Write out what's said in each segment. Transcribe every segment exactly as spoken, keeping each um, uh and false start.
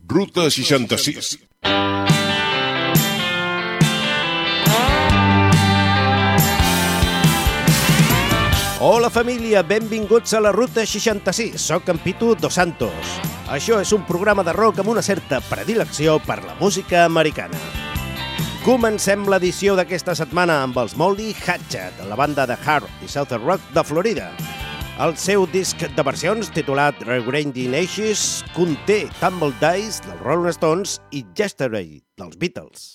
Ruta seixanta-sis. Hola família, benvinguts a la Ruta seixanta-sis. Soc en Pitu Dos Santos. Això és un programa de rock amb una certa predilecció per la música americana. Comencem l'edició d'aquesta setmana amb els Moldy Hatchet, la banda de hard i southern rock de Florida. El seu disc de versions, titulat Regrinding Ashes, conté Tumble Dice dels Rolling Stones i Yesterday dels Beatles.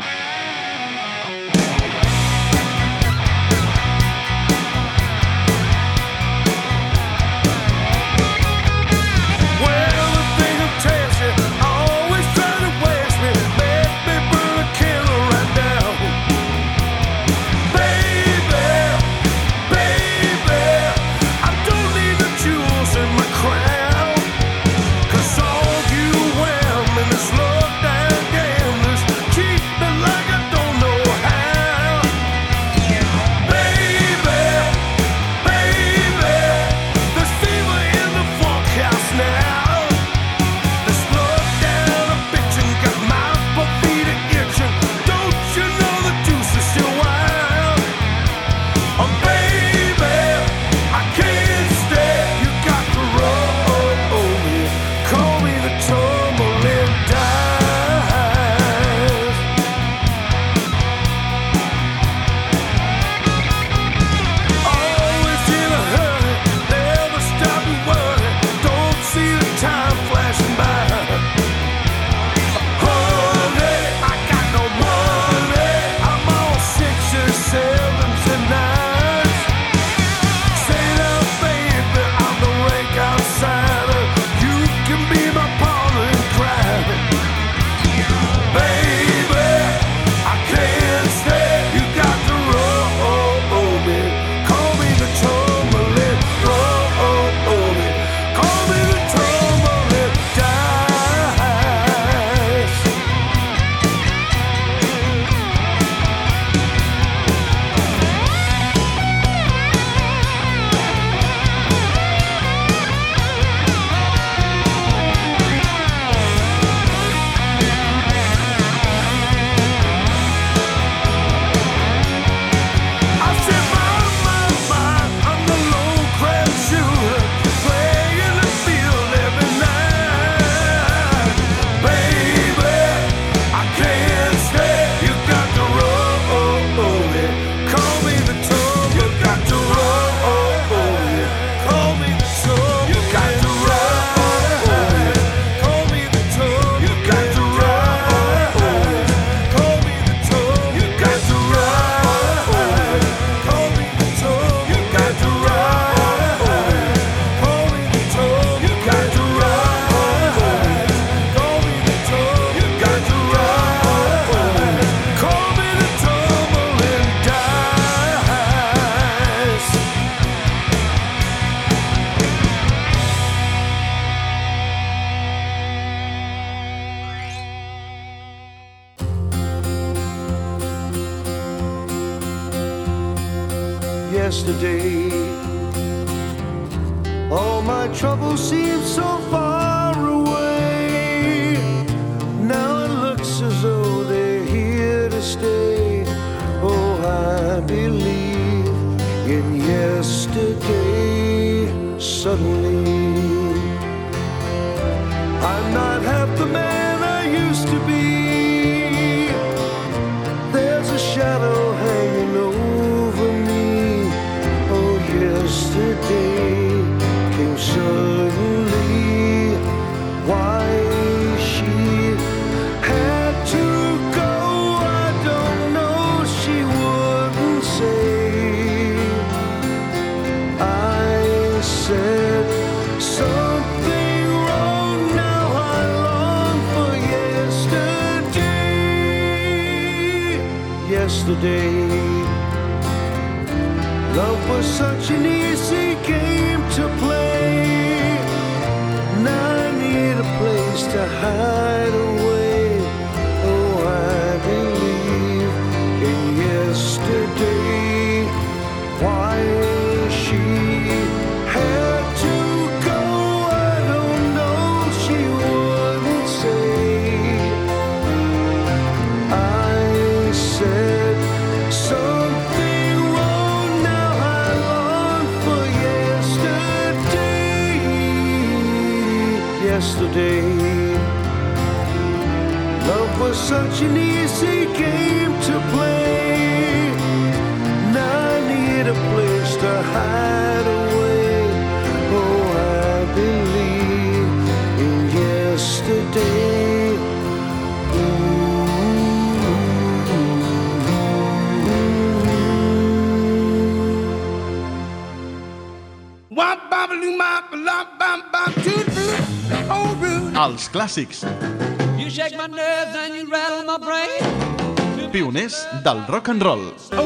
Yesterday, all my troubles seem so far away. Now it looks as though they're here to stay. Oh, I believe in yesterday. Suddenly, I'm not half the man I used to be. There's a shadow hanging over me. Yesterday came suddenly. Why she had to go, I don't know. She wouldn't say. I said something wrong. Now I long for yesterday. Yesterday, love was such an easy game to play. Now I need a place to hide away. Oh, I believe in yesterday. Why she had to go, I don't know. She wouldn't say. Love was such an easy game to play. Now I need a place to hide away. Oh, I believe in yesterday. Els clàssics. You shake my nerves and you rattle my brain. Pioners del rock and roll.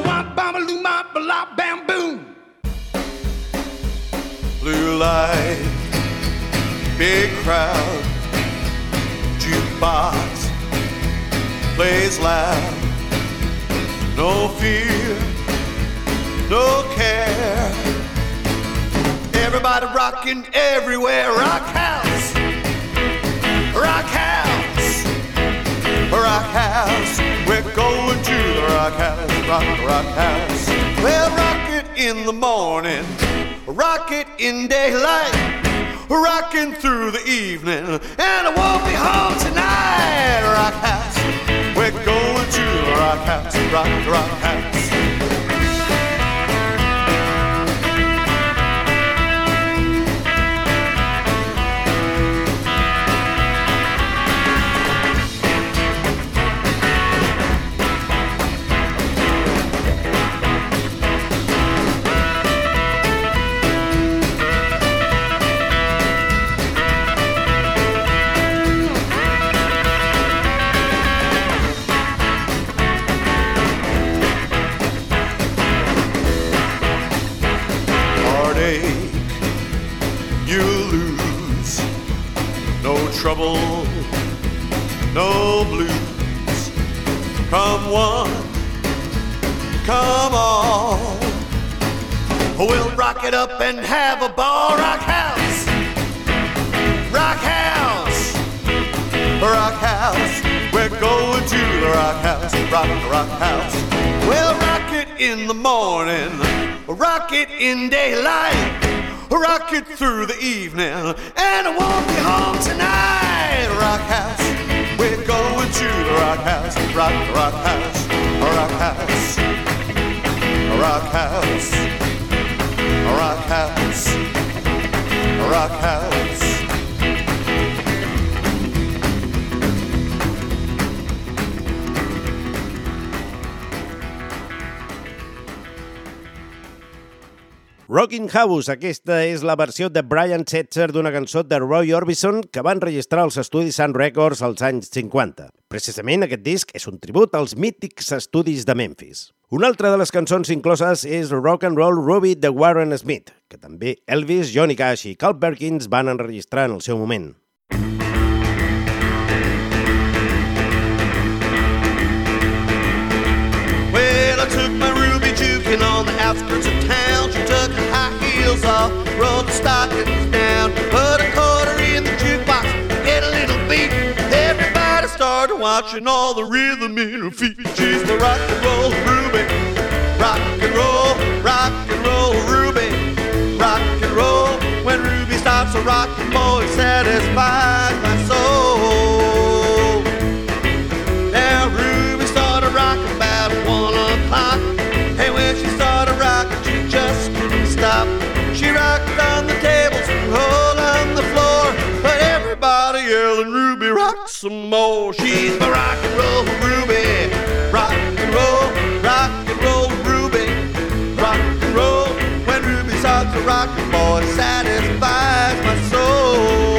Blue light, big crowd, jukebox plays loud. No fear, no care. Everybody rocking everywhere. Rock house, rock house, rock house. We're going to the rock house, rock, rock house. We'll rock it in the morning, rock it in daylight, rocking through the evening, and I won't be home tonight. Rock house, we're going to the rock house, rock, rock house. Trouble, no blues. Come one, come all. We'll rock it up and have a ball. Rock house, rock house, rock house. We're going to the rock house, rock, rock house. We'll rock it in the morning, rock it in daylight, rock it through the evening, and I won't be home tonight. Rock house, we're going to the rock house, rock, rock house, rock house, rock house, rock house, rock house. Rocking House, aquesta és la versió de Brian Setzer d'una cançó de Roy Orbison que van registrar als estudis Sun Records als anys cinquanta. Precisament aquest disc és un tribut als mítics estudis de Memphis. Una altra de les cançons incloses és Rock and Roll Ruby de Warren Smith, que també Elvis, Johnny Cash i Carl Perkins van enregistrar en el seu moment. Well, I took my Ruby juking on the outskirts of town. She took her high heels off, rolled the stockings down, put a quarter in the jukebox, get a little beat. Everybody started watching all the rhythm in her feet. She's the rock and roll Ruby, rock and roll, rock and roll Ruby, rock and roll. When Ruby stops a rockin', boy, it satisfies my soul. Now Ruby started rocking about one o'clock, and when she started rocking, she just couldn't stop. She rocked on the tables and rolled on the floor, but everybody yelling, Ruby, rock some more. She's my rock and roll Ruby, rock and roll, rock and roll Ruby, rock and roll. When Ruby starts to rock, boy, it satisfies my soul.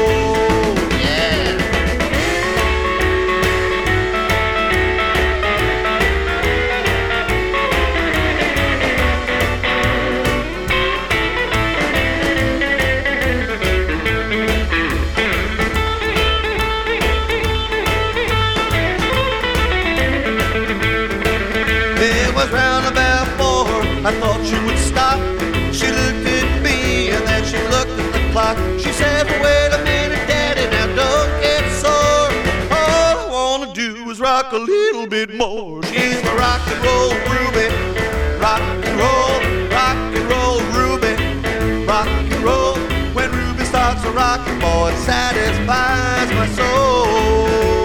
I thought she would stop. She looked at me and then she looked at the clock. She said, well, wait a minute, Daddy, now don't get sore. All I wanna do is rock a little bit more. She's my rock and roll Ruby, rock and roll, rock and roll Ruby, rock and roll. When Ruby starts a rocking boy, it satisfies my soul.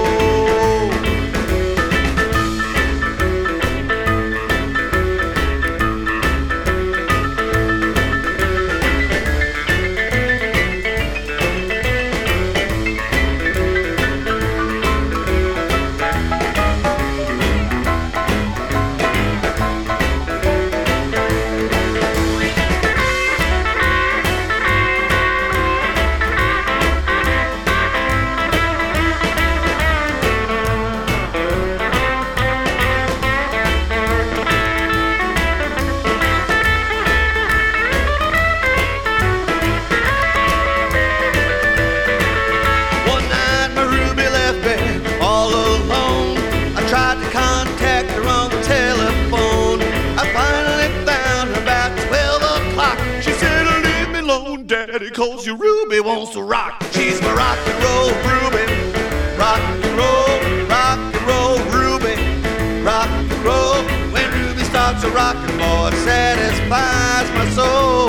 Cause your Ruby wants to rock. She's my rock and roll Ruby. Rock and roll, rock and roll Ruby. Rock and roll. When Ruby starts a rockin', boy, it satisfies my soul.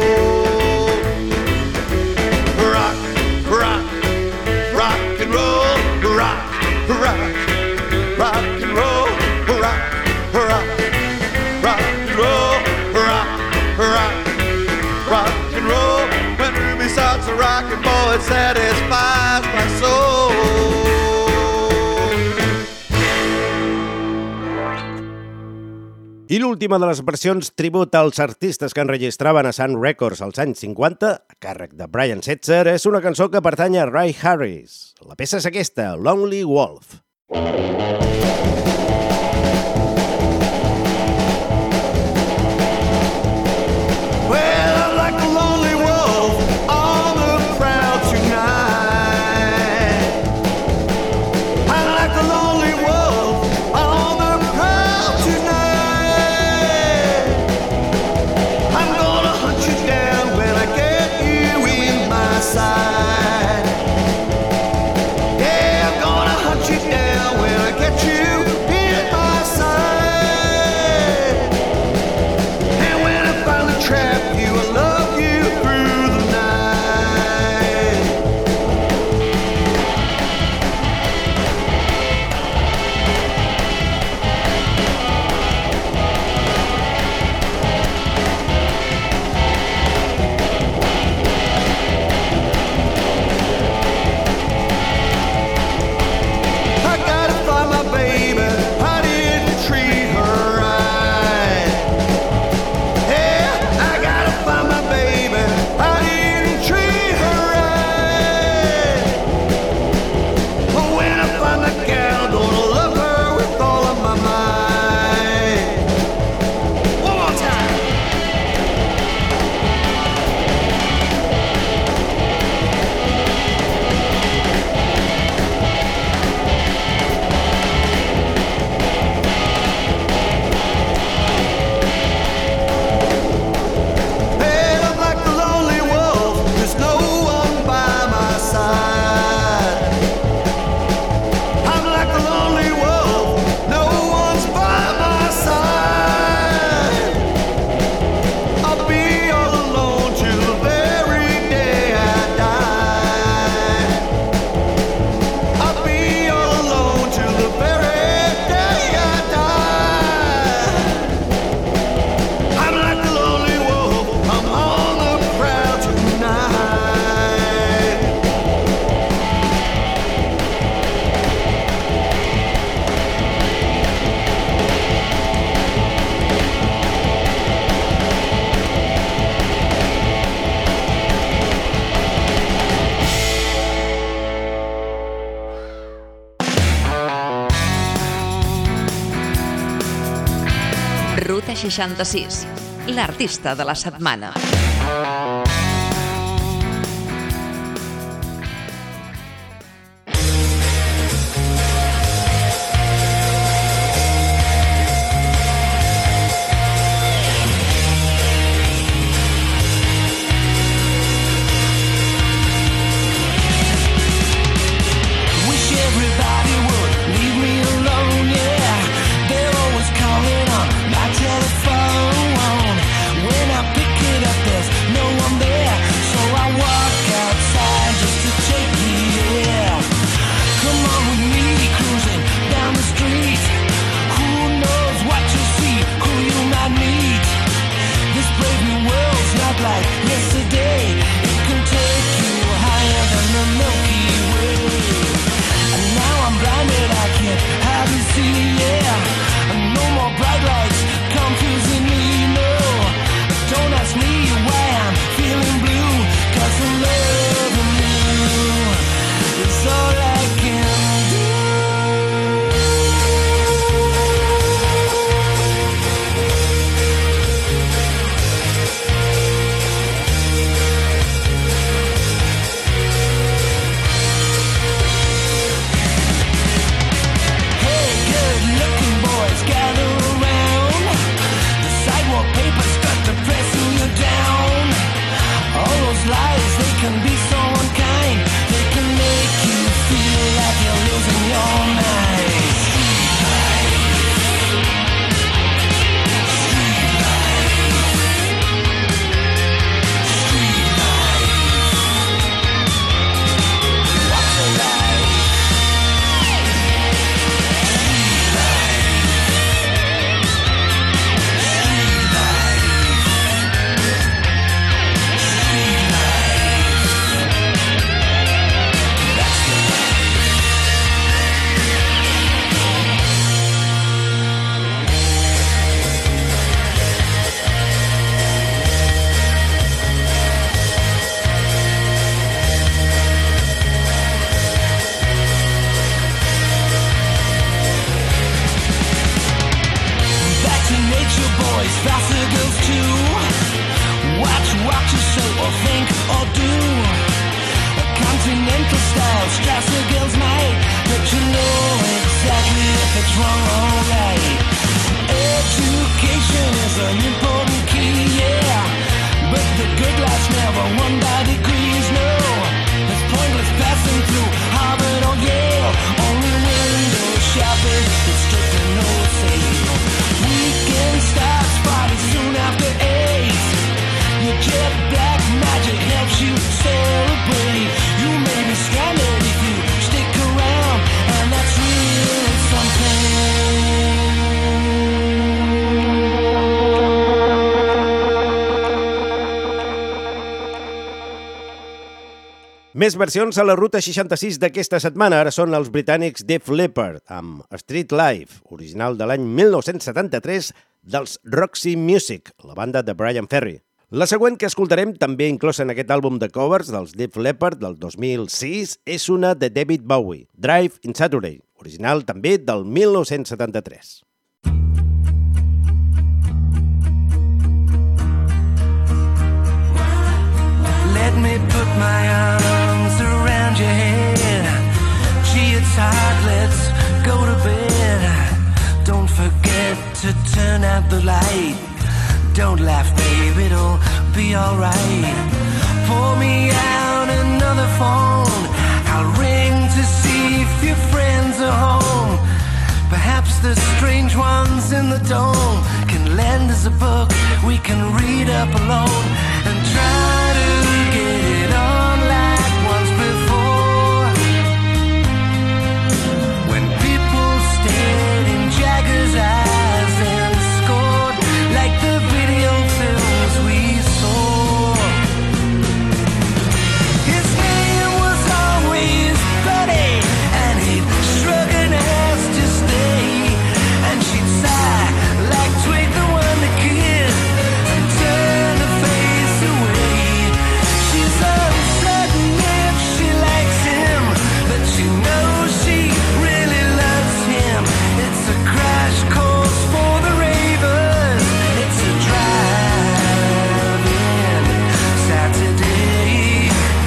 Rock, rock, rock and roll. Rock, rock, rock and roll. Rock, rock, rock and roll. Rock, rock, rock and roll. Starts a rockin', boy, it satisfies my soul. I l'última de les versions tribut als artistes que enregistraven a Sun Records als anys cinquanta, a càrrec de Brian Setzer, és una cançó que pertany a Ray Harris. La peça és aquesta, Lonely Wolf. Ruta seixanta-sis, l'artista de la setmana. Telephone when I pick it up. if it's wrong or right. Education is an important key, yeah, but the good life's never won by degrees, no. It's pointless passing through Harvard or Yale. Only window shopping, it's just a no sale. Weekend starts, party soon after eight. Your jet black magic helps you celebrate. You may be stranded if you stick around, and that's really something. Més versions a la Ruta seixanta-sis d'aquesta setmana. Ara són els britànics Def Leppard, amb Street Life, original de l'any mil nou-cents setanta-tres dels Roxy Music, la banda de Brian Ferry. La següent que escoltarem, també inclosa en aquest àlbum de covers dels Def Leppard del dos mil sis, és una de David Bowie, Drive in Saturday, original també del mil nou-cents setanta-tres. Let me put my arms around your head. Gee, it's hard, let's go to bed. Don't forget to turn out the light. Don't laugh, babe, it'll be alright. Pour me out another phone. I'll ring to see if your friends are home. Perhaps the strange ones in the dome can lend us a book we can read up alone and try to get it on like once before. When people stared in Jagger's eyes and scored like the video films we saw. His name was always Buddy, and he'd shrug an ass to stay, and she'd sigh like Twig the Wonder Kid and turn her face away. She's uncertain if she likes him, but she knows she really loves him. It's a crash course for the ravers. It's a drive-in Saturday.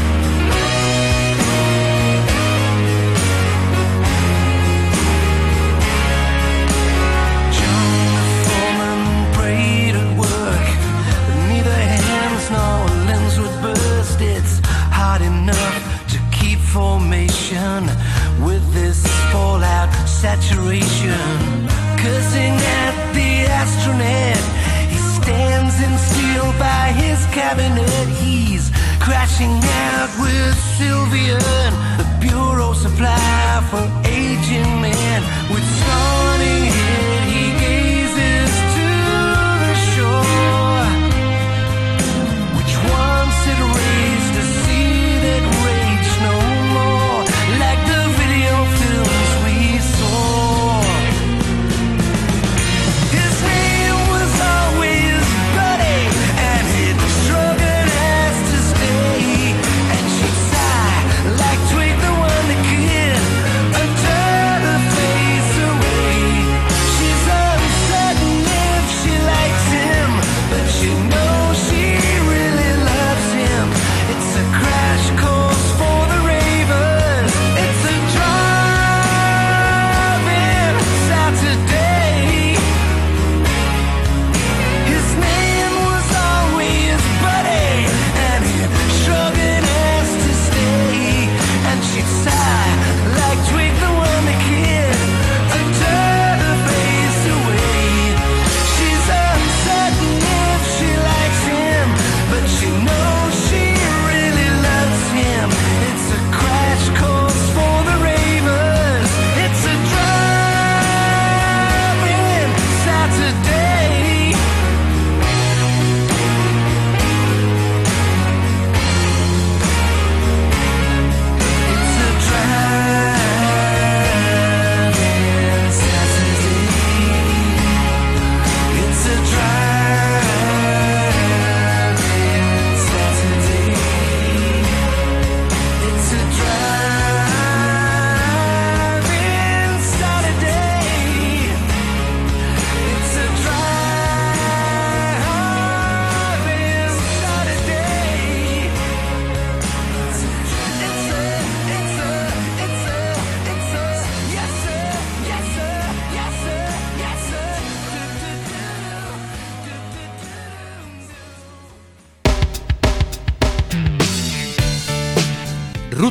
John the foreman prayed at work, but neither hands nor limbs would burst. It's hard enough to keep formation with this fallout saturation. Cursing at the astronaut, he stands in steel by his cabinet. He's crashing out with Sylvia, the bureau supply for aging men. With snorting head, he gazes to the shore, which once had raised a sea that raged no more, like the video films we saw. His name was always Buddy, and he'd shrug an ass to stay, and she'd sigh like Twig the Wonder Kid and turn her face away.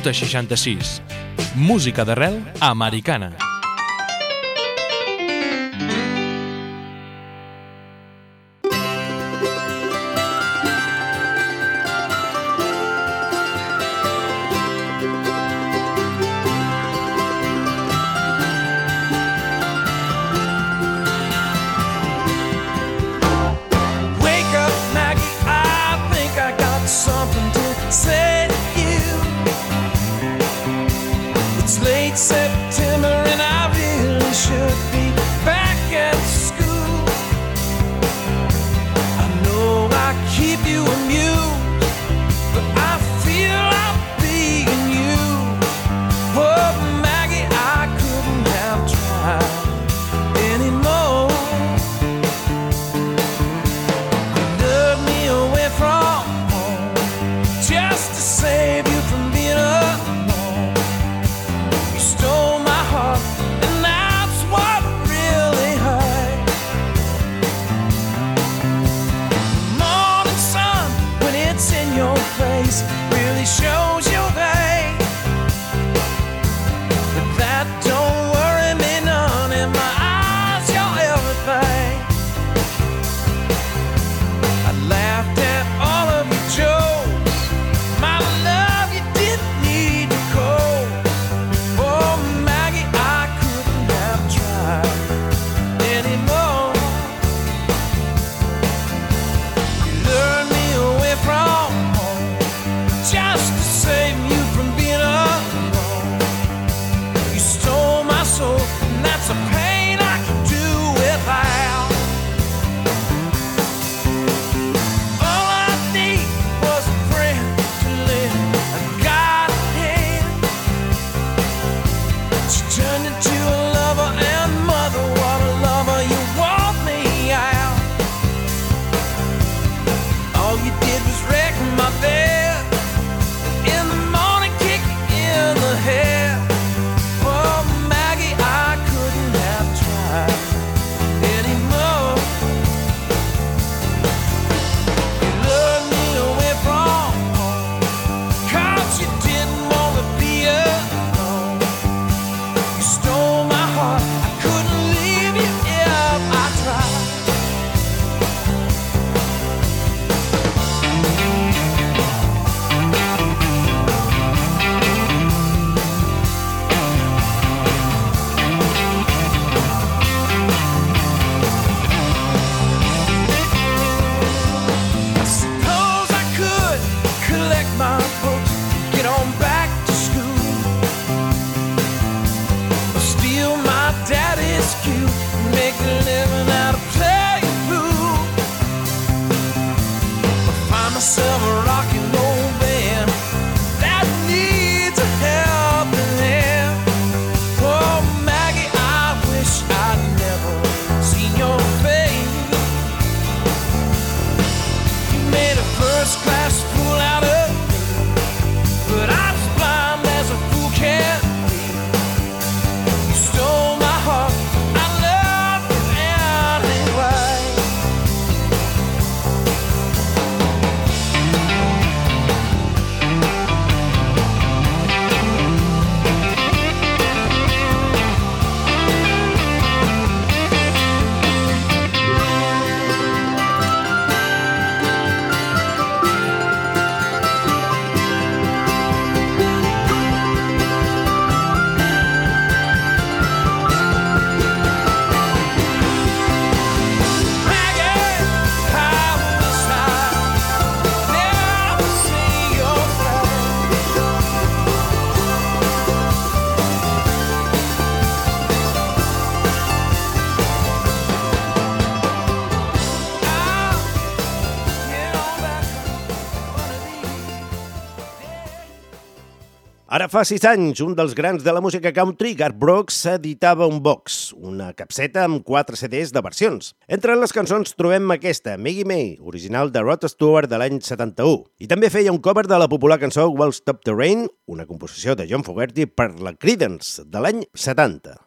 Ruta seixanta-sis. Música d'arrel americana. September and I really should be back at school. I know I keep you amused, but I feel I'm being used. Oh, Maggie, I couldn't have tried anymore. You lured me away from home just to save you from being alone. Stole my heart, and that's what really hurt. Morning sun, when it's in your face, really shows your way. But that don't worry me none. In my eyes, you're everything. I laughed at all of your jokes. My love, you didn't need to cope. Anymore. You lured me away from home just to save you from being alone. You stole my soul, and that's a pain I can do without. All I need was a friend to lend a guiding hand. She turned into a lover and mother. What a lover, you wore me out. All you did was wreck my bed. In the morning, kick me in the head. Oh, Maggie, I couldn't have tried anymore. You lured me away from home 'cause you didn't want to be alone. You stole my heart, I couldn't leave you if I tried. I suppose I could collect my books, get on back to school, or steal my daddy's cue, make a living out of playing pool, or find myself a rock and roll band that needs a helping hand. Oh, Maggie, I wish I'd never seen your face. You made a first-class fool out of me, but I was blind as a fool can be. You stole my heart, I love you anyway. Ara fa sis anys, un dels grans de la música country, Garth Brooks, editava un box, una capseta amb quatre C Ds de versions. Entre les cançons trobem aquesta, Maggie May, original de Rod Stewart de l'any setanta-u. I també feia un cover de la popular cançó Won't Stop the Rain, una composició de John Fogerty per la Creedence de l'any setanta.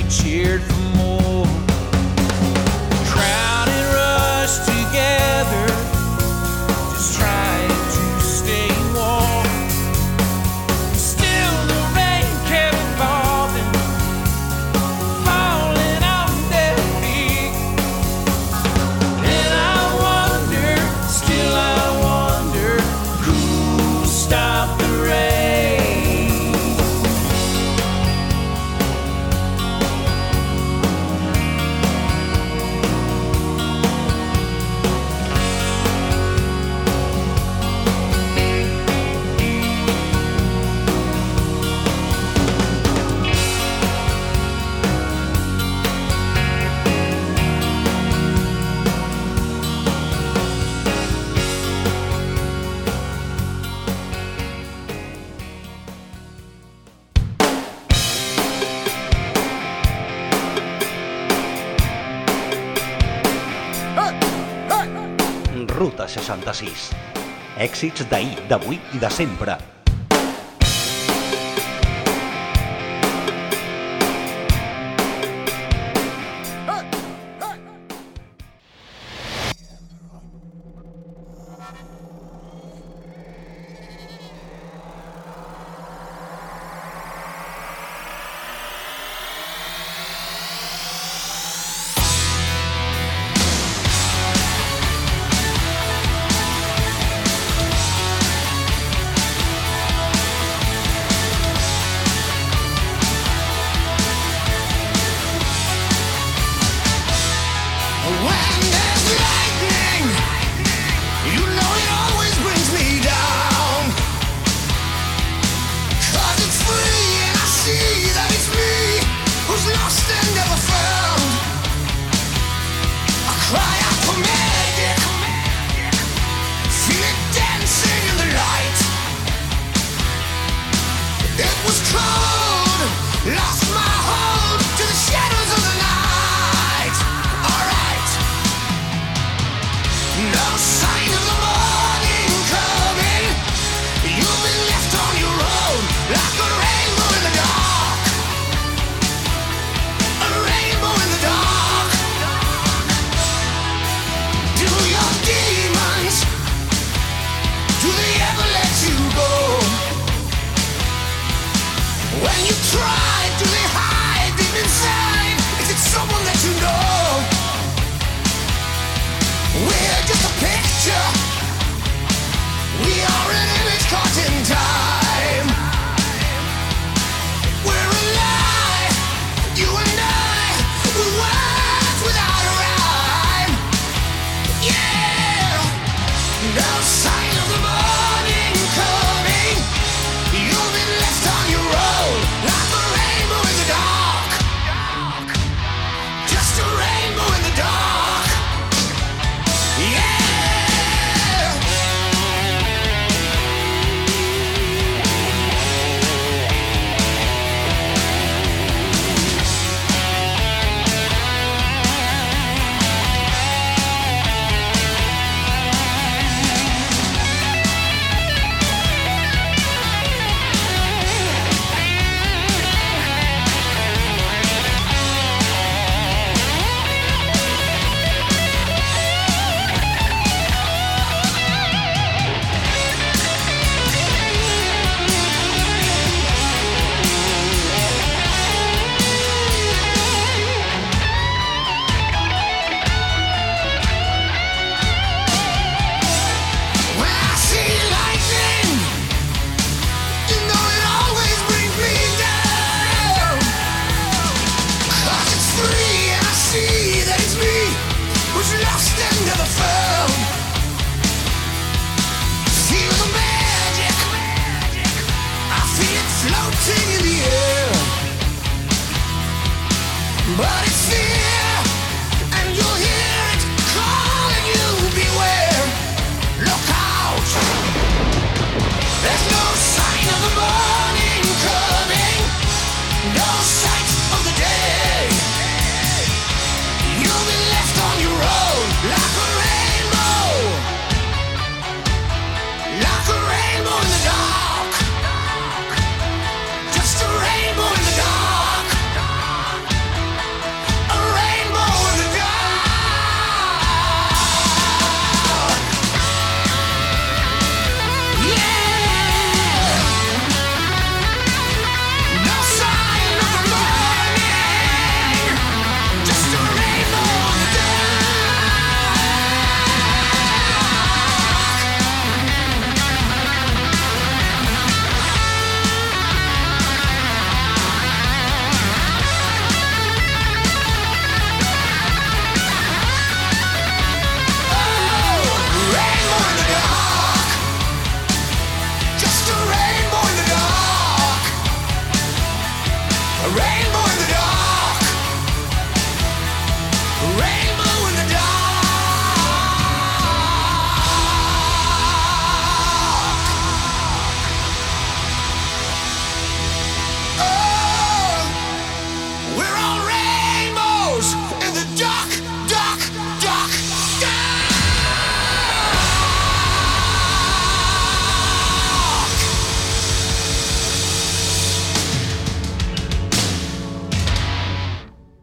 cheered for more. Crowded rush together, just trying to stay warm. Still the rain kept falling, falling on their feet. And I wonder, still I wonder, who'll stop the rain? Ruta seixanta-sis. Èxits d'ahir, d'avui i de sempre. We're just a picture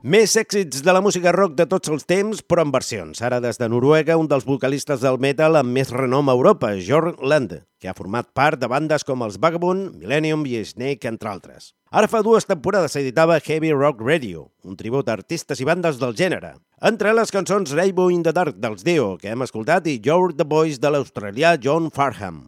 Més èxits de la música rock de tots els temps, però en versions. Ara des de Noruega, un dels vocalistes del metal amb més renom a Europa, Jørn Lande, que ha format part de bandes com els Vagabond, Millennium i Snake, entre altres. Ara fa dues temporades s'editava Heavy Rock Radio, un tribut a artistes i bandes del gènere. Entre les cançons Rainbow in the Dark dels Dio, que hem escoltat, i You're the Voice de l'australià John Farnham.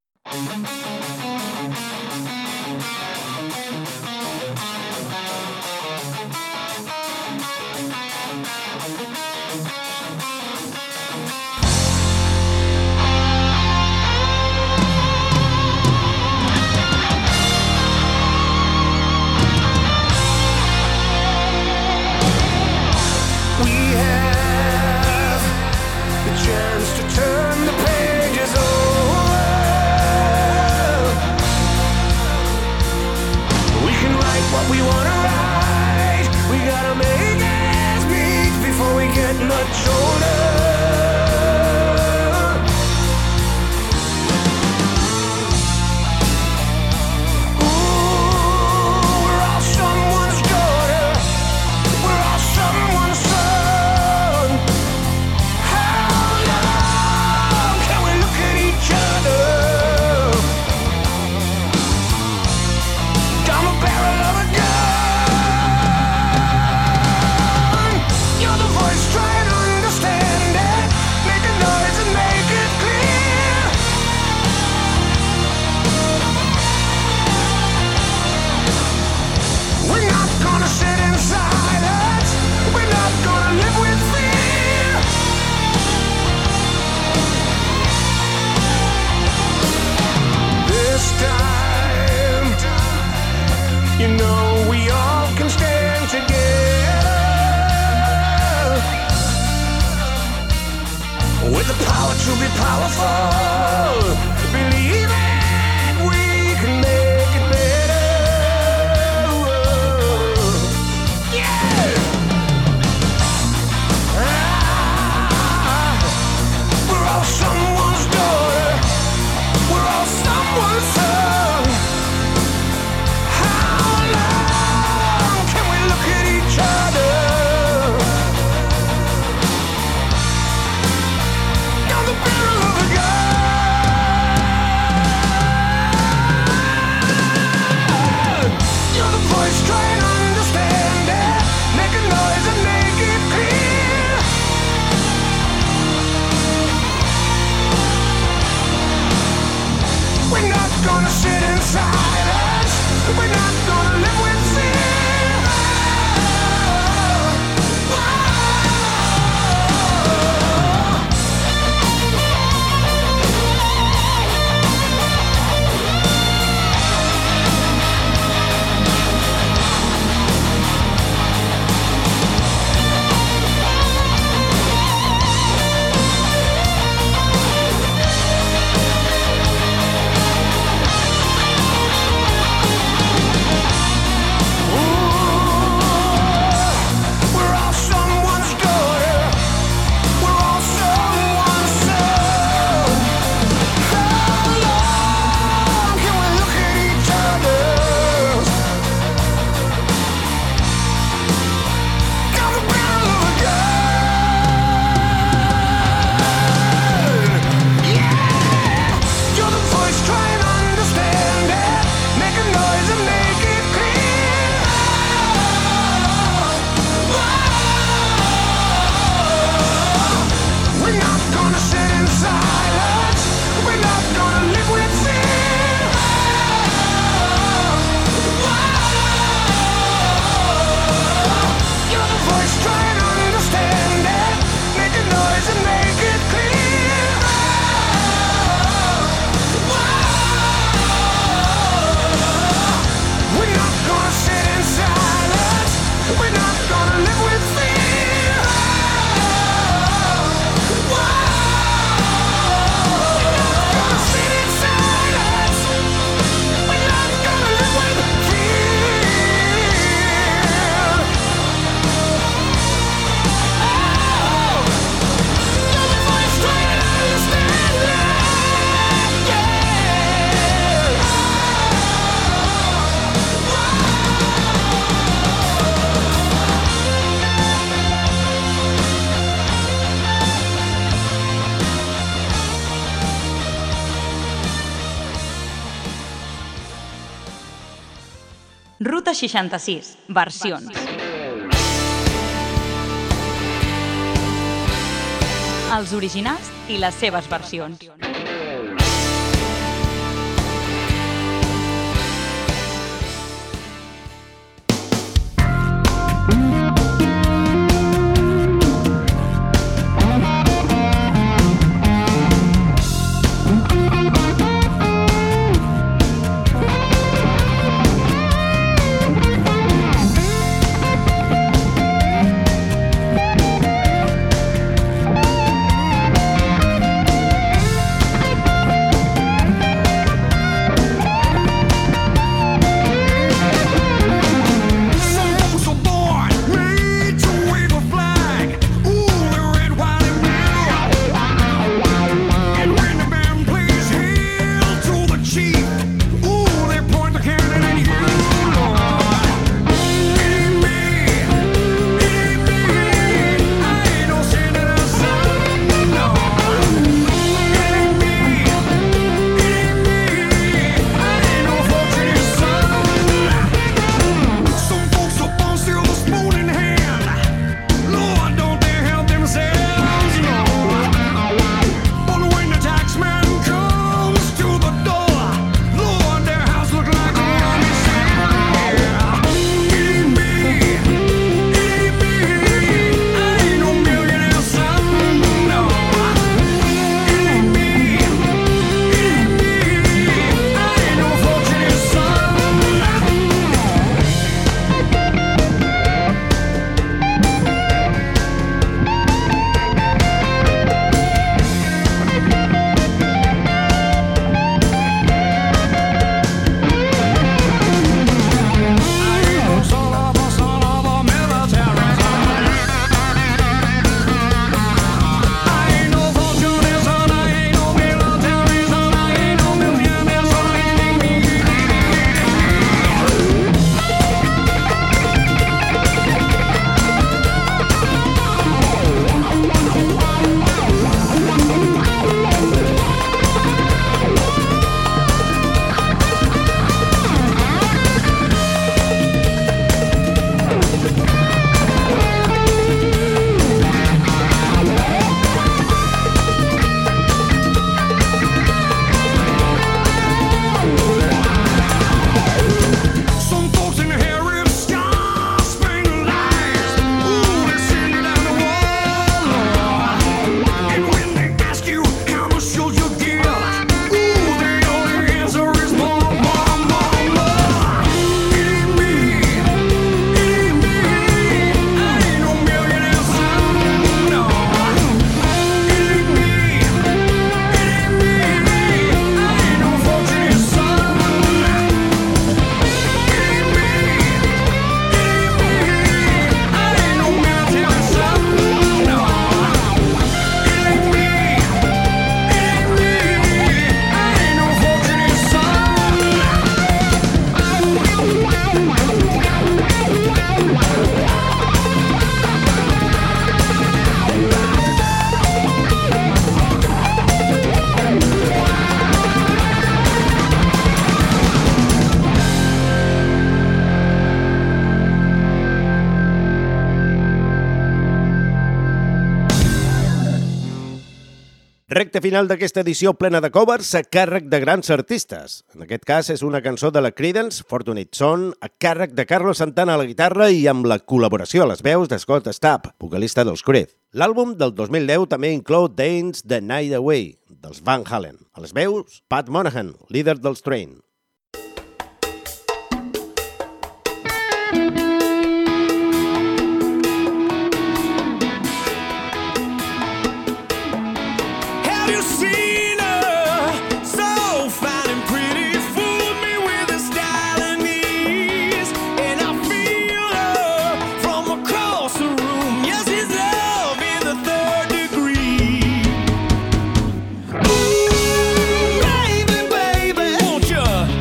We wanna ride, we gotta make ends meet before we get much older. Ooh, we're all someone's daughter, we're all someone's son. How long can we look at each other? Down the barrel of a you know we all can stand together with the power to be powerful. Believe it, we can make it better. Yeah! Ah, we're all someone's daughter, we're all someone's son. Gonna sit in silence. We're not gonna live with fear. Oh, Ruta seixanta-sis, versions. Els originals i les seves versions. Recte final d'aquesta edició plena de covers a càrrec de grans artistes. En aquest cas és una cançó de la Creedence, Fortunate Son, a càrrec de Carlos Santana a la guitarra i amb la col·laboració a les veus de Scott Stapp, vocalista dels Creed. L'àlbum del dos mil deu també inclou Dance the Night Away, dels Van Halen. A les veus, Pat Monahan, líder dels Train. Baby, baby, won't you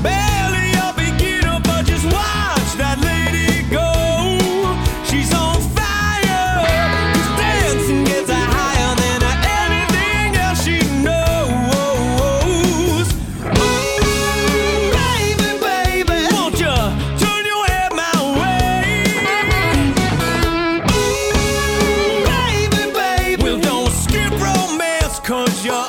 Barely a beginner, but just watch that lady go. She's on fire. This dancing gets her higher than anything else she knows. Ooh, baby, baby, won't you turn your head my way? Ooh, baby, baby, well, don't skip romance, 'cause you're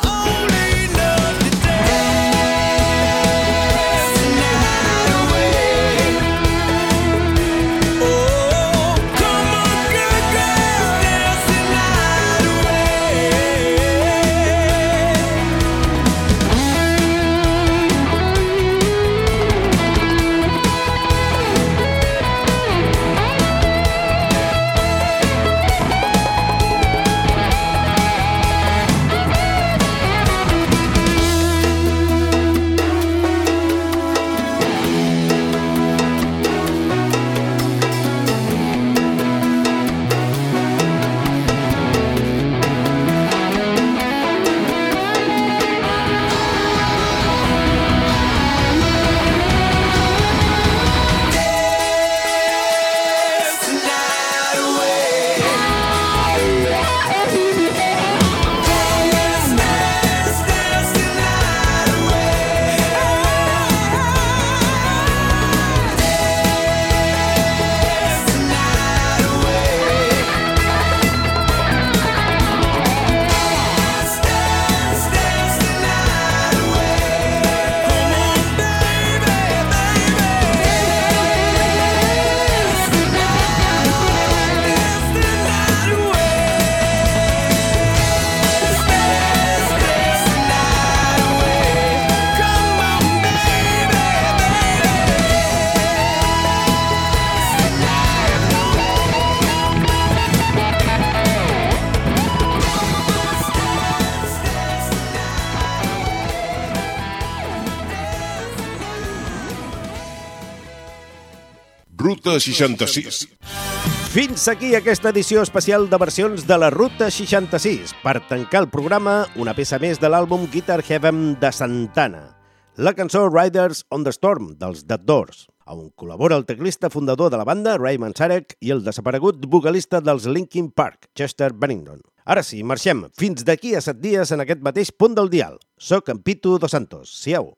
Ruta seixanta-sis. Fins aquí aquesta edició especial de versions de la Ruta seixanta-sis. Per tancar el programa, una peça més de l'àlbum Guitar Heaven de Santana. La cançó Riders on the Storm, dels Dead Doors, on col·labora el teclista fundador de la banda, Ray Manzarek, i el desaparegut vocalista dels Linkin Park, Chester Bennington. Ara sí, marxem. Fins d'aquí a set dies en aquest mateix punt del dial. Soc en Pitu Dos Santos. Siau.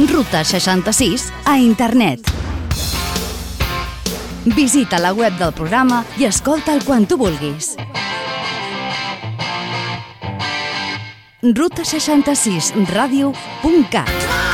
Ruta seixanta-sis a internet. Visita la web del programa i escolta'l quan tu vulguis. ruta seixanta-sis ràdio punt cat